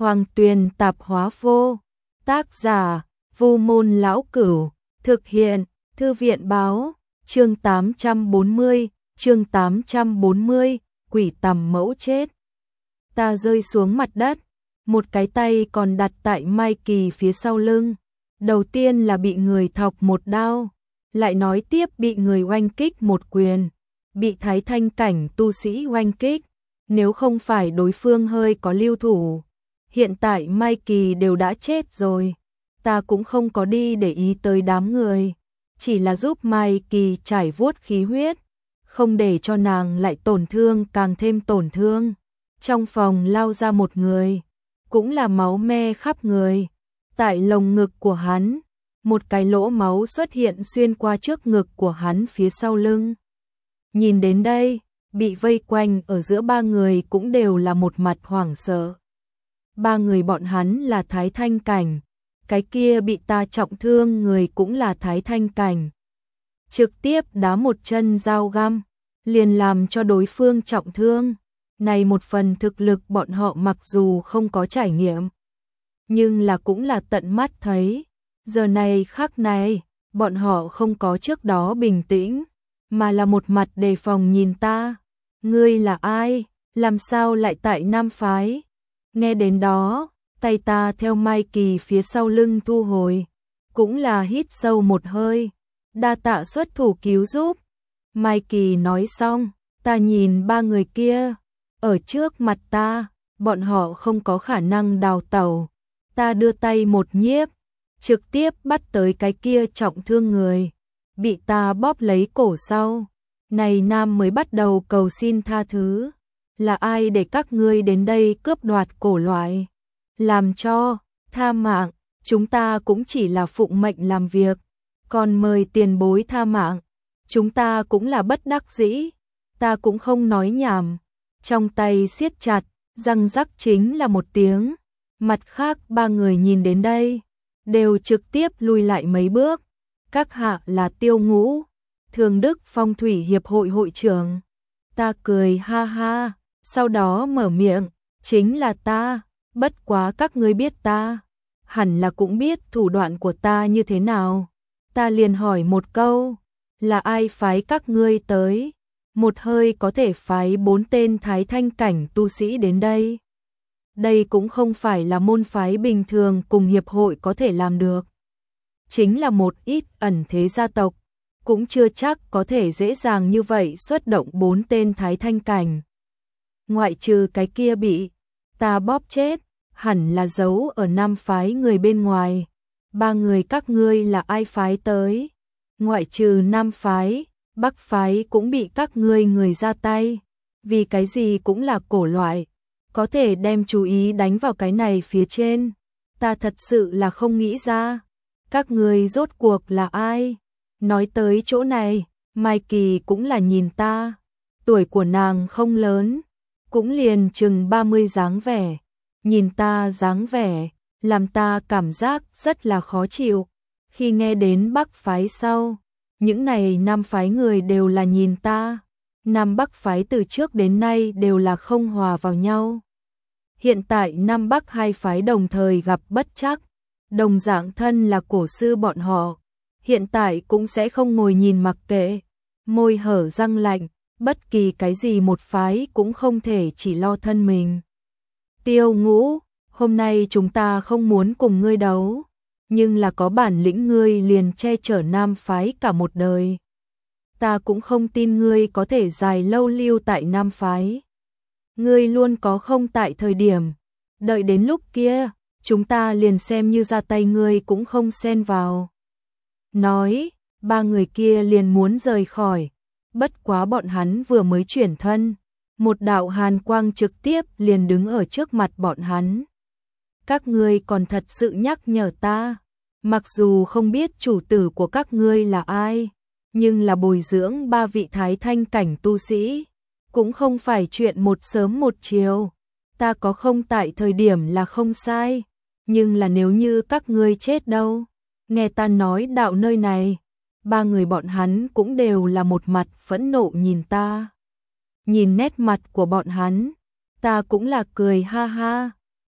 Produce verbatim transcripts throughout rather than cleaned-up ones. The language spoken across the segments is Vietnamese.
Hoàng Tuyền Tạp Hóa Vô. Tác giả: Vu Môn Lão Cửu. Thực hiện: Thư viện báo. Chương tám trăm bốn mươi, chương tám trăm bốn mươi, quỷ tầm mẫu chết. Ta rơi xuống mặt đất, một cái tay còn đặt tại Mai Kỳ phía sau lưng. Đầu tiên là bị người thọc một đao, lại nói tiếp bị người oanh kích một quyền, bị Thái Thanh cảnh tu sĩ oanh kích. Nếu không phải đối phương hơi có lưu thủ, hiện tại Mai Kỳ đều đã chết rồi. Ta cũng không có đi để ý tới đám người, chỉ là giúp Mai Kỳ trải vuốt khí huyết, không để cho nàng lại tổn thương càng thêm tổn thương. Trong phòng lao ra một người, cũng là máu me khắp người. Tại lồng ngực của hắn, một cái lỗ máu xuất hiện xuyên qua trước ngực của hắn phía sau lưng. Nhìn đến đây, bị vây quanh ở giữa ba người cũng đều là một mặt hoảng sợ. Ba người bọn hắn là Thái Thanh cảnh, cái kia bị ta trọng thương người cũng là Thái Thanh cảnh. Trực tiếp đá một chân dao găm, liền làm cho đối phương trọng thương. Này một phần thực lực bọn họ mặc dù không có trải nghiệm, nhưng là cũng là tận mắt thấy. Giờ này khắc này, bọn họ không có trước đó bình tĩnh, mà là một mặt đề phòng nhìn ta. Ngươi là ai? Làm sao lại tại Nam Phái? Nghe đến đó, tay ta theo Mai Kỳ phía sau lưng thu hồi, cũng là hít sâu một hơi, đa tạ xuất thủ cứu giúp. Mai Kỳ nói xong, ta nhìn ba người kia, ở trước mặt ta, bọn họ không có khả năng đào tẩu. Ta đưa tay một nhiếp, trực tiếp bắt tới cái kia trọng thương người, bị ta bóp lấy cổ sau. Này nam mới bắt đầu cầu xin tha thứ. Là ai để các ngươi đến đây cướp đoạt cổ loại? Làm cho, tha mạng, chúng ta cũng chỉ là phụng mệnh làm việc. Còn mời tiền bối tha mạng, chúng ta cũng là bất đắc dĩ. Ta cũng không nói nhảm, trong tay siết chặt, răng rắc chính là một tiếng. Mặt khác ba người nhìn đến đây, đều trực tiếp lui lại mấy bước. Các hạ là Tiêu Ngũ, Thường Đức Phong Thủy Hiệp hội hội trưởng. Ta cười ha ha, sau đó mở miệng, chính là ta, bất quá các ngươi biết ta, hẳn là cũng biết thủ đoạn của ta như thế nào. Ta liền hỏi một câu, là ai phái các ngươi tới? Một hơi có thể phái bốn tên Thái Thanh cảnh tu sĩ đến đây. Đây cũng không phải là môn phái bình thường cùng hiệp hội có thể làm được. Chính là một ít ẩn thế gia tộc, cũng chưa chắc có thể dễ dàng như vậy xuất động bốn tên Thái Thanh cảnh. Ngoại trừ cái kia bị ta bóp chết, hẳn là giấu ở Nam phái người bên ngoài. Ba người các ngươi là ai phái tới? Ngoại trừ Nam phái, Bắc phái cũng bị các ngươi người ra tay. Vì cái gì cũng là cổ loại, có thể đem chú ý đánh vào cái này phía trên. Ta thật sự là không nghĩ ra, các ngươi rốt cuộc là ai? Nói tới chỗ này, Mai Kỳ cũng là nhìn ta. Tuổi của nàng không lớn, cũng liền chừng ba mươi dáng vẻ. Nhìn ta dáng vẻ, làm ta cảm giác rất là khó chịu. Khi nghe đến Bắc phái sau, những này Nam phái người đều là nhìn ta. Nam Bắc phái từ trước đến nay đều là không hòa vào nhau. Hiện tại Nam Bắc hai phái đồng thời gặp bất trắc, đồng dạng thân là cổ sư bọn họ, hiện tại cũng sẽ không ngồi nhìn mặc kệ. Môi hở răng lạnh, bất kỳ cái gì một phái cũng không thể chỉ lo thân mình. Tiêu Ngũ, hôm nay chúng ta không muốn cùng ngươi đấu, nhưng là có bản lĩnh ngươi liền che chở Nam phái cả một đời. Ta cũng không tin ngươi có thể dài lâu lưu tại Nam phái. Ngươi luôn có không tại thời điểm, đợi đến lúc kia, chúng ta liền xem như ra tay ngươi cũng không xen vào. Nói, ba người kia liền muốn rời khỏi, bất quá bọn hắn vừa mới chuyển thân, một đạo hàn quang trực tiếp liền đứng ở trước mặt bọn hắn. Các ngươi còn thật sự nhắc nhở ta, mặc dù không biết chủ tử của các ngươi là ai, nhưng là bồi dưỡng ba vị Thái Thanh cảnh tu sĩ, cũng không phải chuyện một sớm một chiều. Ta có không tại thời điểm là không sai, nhưng là nếu như các ngươi chết đâu? Nghe ta nói đạo nơi này, ba người bọn hắn cũng đều là một mặt phẫn nộ nhìn ta. Nhìn nét mặt của bọn hắn, ta cũng là cười ha ha.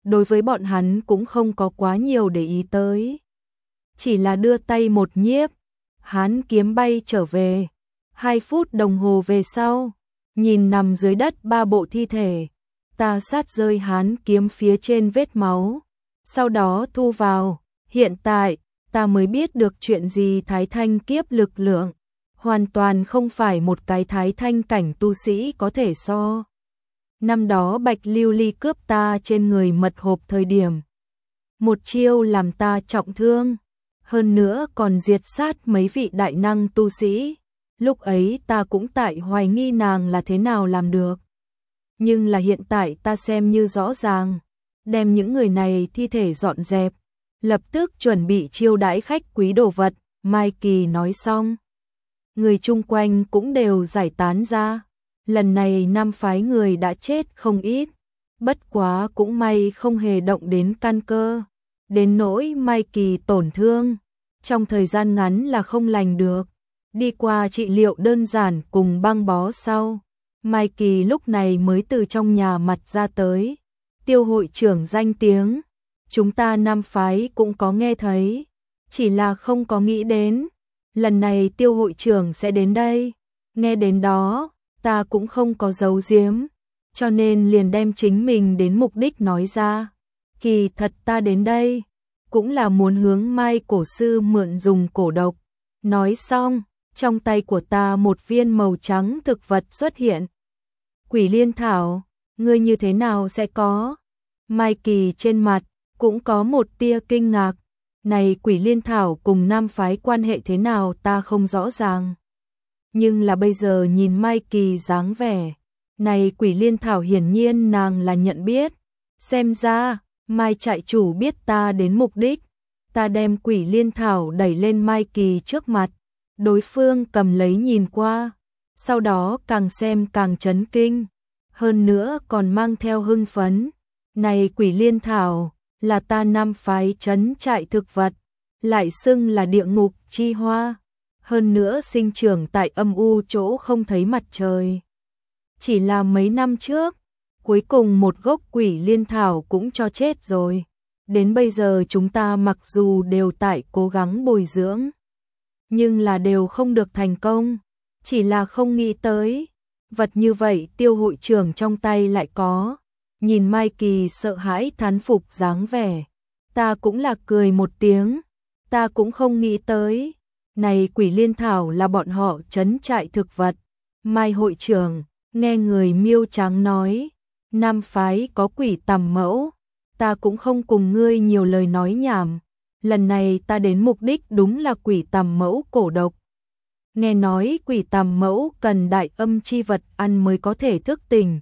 đối với bọn hắn cũng không có quá nhiều để ý tới. Chỉ là đưa tay một nhiếp, hán kiếm bay trở về. Hai phút đồng hồ về sau, nhìn nằm dưới đất ba bộ thi thể, ta sát rơi hán kiếm phía trên vết máu, sau đó thu vào. Hiện tại, ta mới biết được chuyện gì Thái Thanh kiếp lực lượng, hoàn toàn không phải một cái Thái Thanh cảnh tu sĩ có thể so. Năm đó Bạch Lưu Ly cướp ta trên người mật hộp thời điểm, một chiêu làm ta trọng thương, hơn nữa còn diệt sát mấy vị đại năng tu sĩ. Lúc ấy ta cũng tại hoài nghi nàng là thế nào làm được. Nhưng là hiện tại ta xem như rõ ràng, đem những người này thi thể dọn dẹp, lập tức chuẩn bị chiêu đãi khách quý đồ vật. Mai Kỳ nói xong, người chung quanh cũng đều giải tán ra. Lần này năm phái người đã chết không ít, bất quá cũng may không hề động đến căn cơ. Đến nỗi Mai Kỳ tổn thương, trong thời gian ngắn là không lành được. Đi qua trị liệu đơn giản cùng băng bó sau, Mai Kỳ lúc này mới từ trong nhà mặt ra tới. Tiêu hội trưởng danh tiếng, chúng ta năm phái cũng có nghe thấy, chỉ là không có nghĩ đến, lần này tiêu hội trưởng sẽ đến đây. Nghe đến đó, ta cũng không có giấu giếm, cho nên liền đem chính mình đến mục đích nói ra. Kỳ thật ta đến đây, cũng là muốn hướng Mai cổ sư mượn dùng cổ độc. Nói xong, trong tay của ta một viên màu trắng thực vật xuất hiện. Quỷ liên thảo, ngươi như thế nào sẽ có? Mai Kỳ trên mặt cũng có một tia kinh ngạc. Này quỷ liên thảo cùng nam phái quan hệ thế nào ta không rõ ràng. Nhưng là bây giờ nhìn Mai Kỳ dáng vẻ, này quỷ liên thảo hiển nhiên nàng là nhận biết. Xem ra, Mai trại chủ biết ta đến mục đích. Ta đem quỷ liên thảo đẩy lên Mai Kỳ trước mặt. Đối phương cầm lấy nhìn qua, sau đó càng xem càng chấn kinh, hơn nữa còn mang theo hưng phấn. Này quỷ liên thảo, là ta năm phái trấn trại thực vật, lại xưng là địa ngục chi hoa, hơn nữa sinh trưởng tại âm u chỗ không thấy mặt trời. Chỉ là mấy năm trước, cuối cùng một gốc quỷ liên thảo cũng cho chết rồi. Đến bây giờ chúng ta mặc dù đều tại cố gắng bồi dưỡng, nhưng là đều không được thành công, chỉ là không nghĩ tới, vật như vậy tiêu hội trưởng trong tay lại có. Nhìn Mai Kỳ sợ hãi thán phục dáng vẻ, ta cũng là cười một tiếng, ta cũng không nghĩ tới, này quỷ liên thảo là bọn họ trấn trại thực vật. Mai hội trưởng, nghe người miêu trắng nói, năm phái có quỷ tầm mẫu, ta cũng không cùng ngươi nhiều lời nói nhảm. Lần này ta đến mục đích đúng là quỷ tầm mẫu cổ độc. Nghe nói quỷ tầm mẫu cần đại âm chi vật ăn mới có thể thức tỉnh.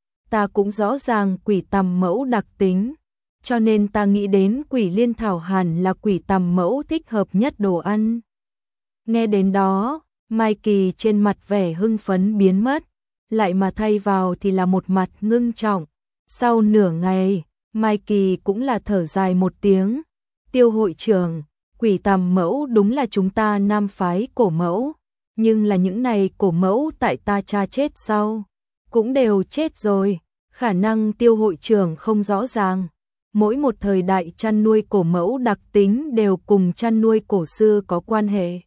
Ta cũng rõ ràng quỷ tầm mẫu đặc tính, cho nên ta nghĩ đến quỷ liên thảo hẳn là quỷ tầm mẫu thích hợp nhất đồ ăn. Nghe đến đó, Mai Kỳ trên mặt vẻ hưng phấn biến mất, lại mà thay vào thì là một mặt ngưng trọng. Sau nửa ngày, Mai Kỳ cũng là thở dài một tiếng. Tiêu hội trưởng, quỷ tầm mẫu đúng là chúng ta nam phái cổ mẫu, nhưng là những này cổ mẫu tại ta cha chết sau, cũng đều chết rồi, khả năng tiêu hội trưởng không rõ ràng. Mỗi một thời đại chăn nuôi cổ mẫu đặc tính đều cùng chăn nuôi cổ sư có quan hệ.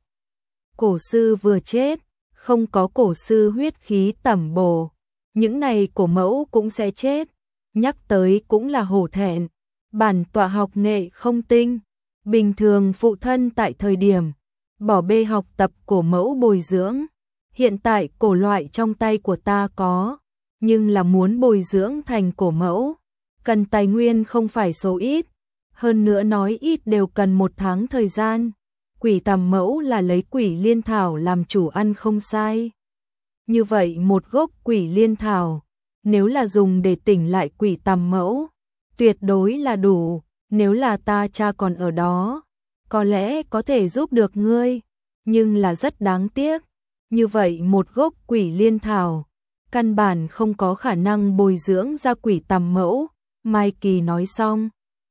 Cổ sư vừa chết, không có cổ sư huyết khí tẩm bổ, những này cổ mẫu cũng sẽ chết. Nhắc tới cũng là hổ thẹn, bản tọa học nghệ không tinh, bình thường phụ thân tại thời điểm bỏ bê học tập cổ mẫu bồi dưỡng. Hiện tại cổ loại trong tay của ta có, nhưng là muốn bồi dưỡng thành cổ mẫu, cần tài nguyên không phải số ít, hơn nữa nói ít đều cần một tháng thời gian. Quỷ tầm mẫu là lấy quỷ liên thảo làm chủ ăn không sai. Như vậy một gốc quỷ liên thảo, nếu là dùng để tỉnh lại quỷ tầm mẫu, tuyệt đối là đủ. Nếu là ta cha còn ở đó, có lẽ có thể giúp được ngươi, nhưng là rất đáng tiếc. Như vậy một gốc quỷ liên thảo, căn bản không có khả năng bồi dưỡng ra quỷ tầm mẫu. Mai Kỳ nói xong,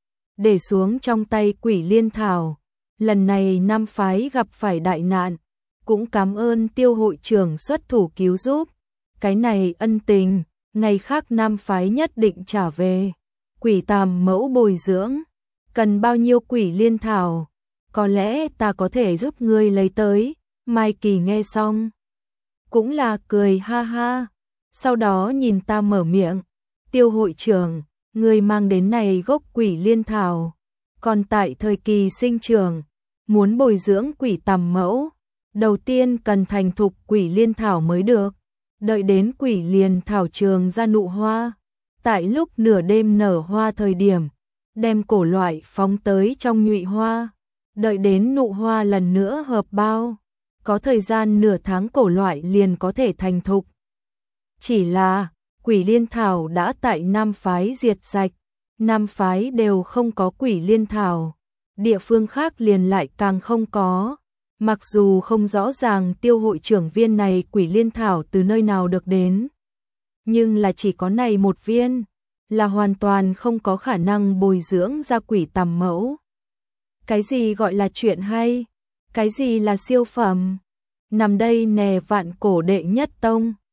để xuống trong tay quỷ liên thảo. Lần này năm phái gặp phải đại nạn, cũng cảm ơn tiêu hội trưởng xuất thủ cứu giúp. Cái này ân tình, ngày khác năm phái nhất định trả về. Quỷ tàm mẫu bồi dưỡng, cần bao nhiêu quỷ liên thảo, có lẽ ta có thể giúp ngươi lấy tới. Mai Kỳ nghe xong, cũng là cười ha ha, sau đó nhìn ta mở miệng, Tiêu hội trưởng, ngươi mang đến này gốc quỷ liên thảo, còn tại thời kỳ sinh trưởng, muốn bồi dưỡng quỷ tằm mẫu, đầu tiên cần thành thục quỷ liên thảo mới được, đợi đến quỷ liên thảo trường ra nụ hoa, tại lúc nửa đêm nở hoa thời điểm, đem cổ loại phóng tới trong nhụy hoa, đợi đến nụ hoa lần nữa hợp bao, có thời gian nửa tháng cổ loại liền có thể thành thục. Chỉ là, quỷ liên thảo đã tại Nam phái diệt sạch, Nam phái đều không có quỷ liên thảo, địa phương khác liền lại càng không có. Mặc dù không rõ ràng Tiêu hội trưởng viên này quỷ liên thảo từ nơi nào được đến, nhưng là chỉ có này một viên, là hoàn toàn không có khả năng bồi dưỡng ra quỷ tằm mẫu. Cái gì gọi là chuyện hay? Cái gì là siêu phẩm? Nằm đây nè vạn cổ đệ nhất tông,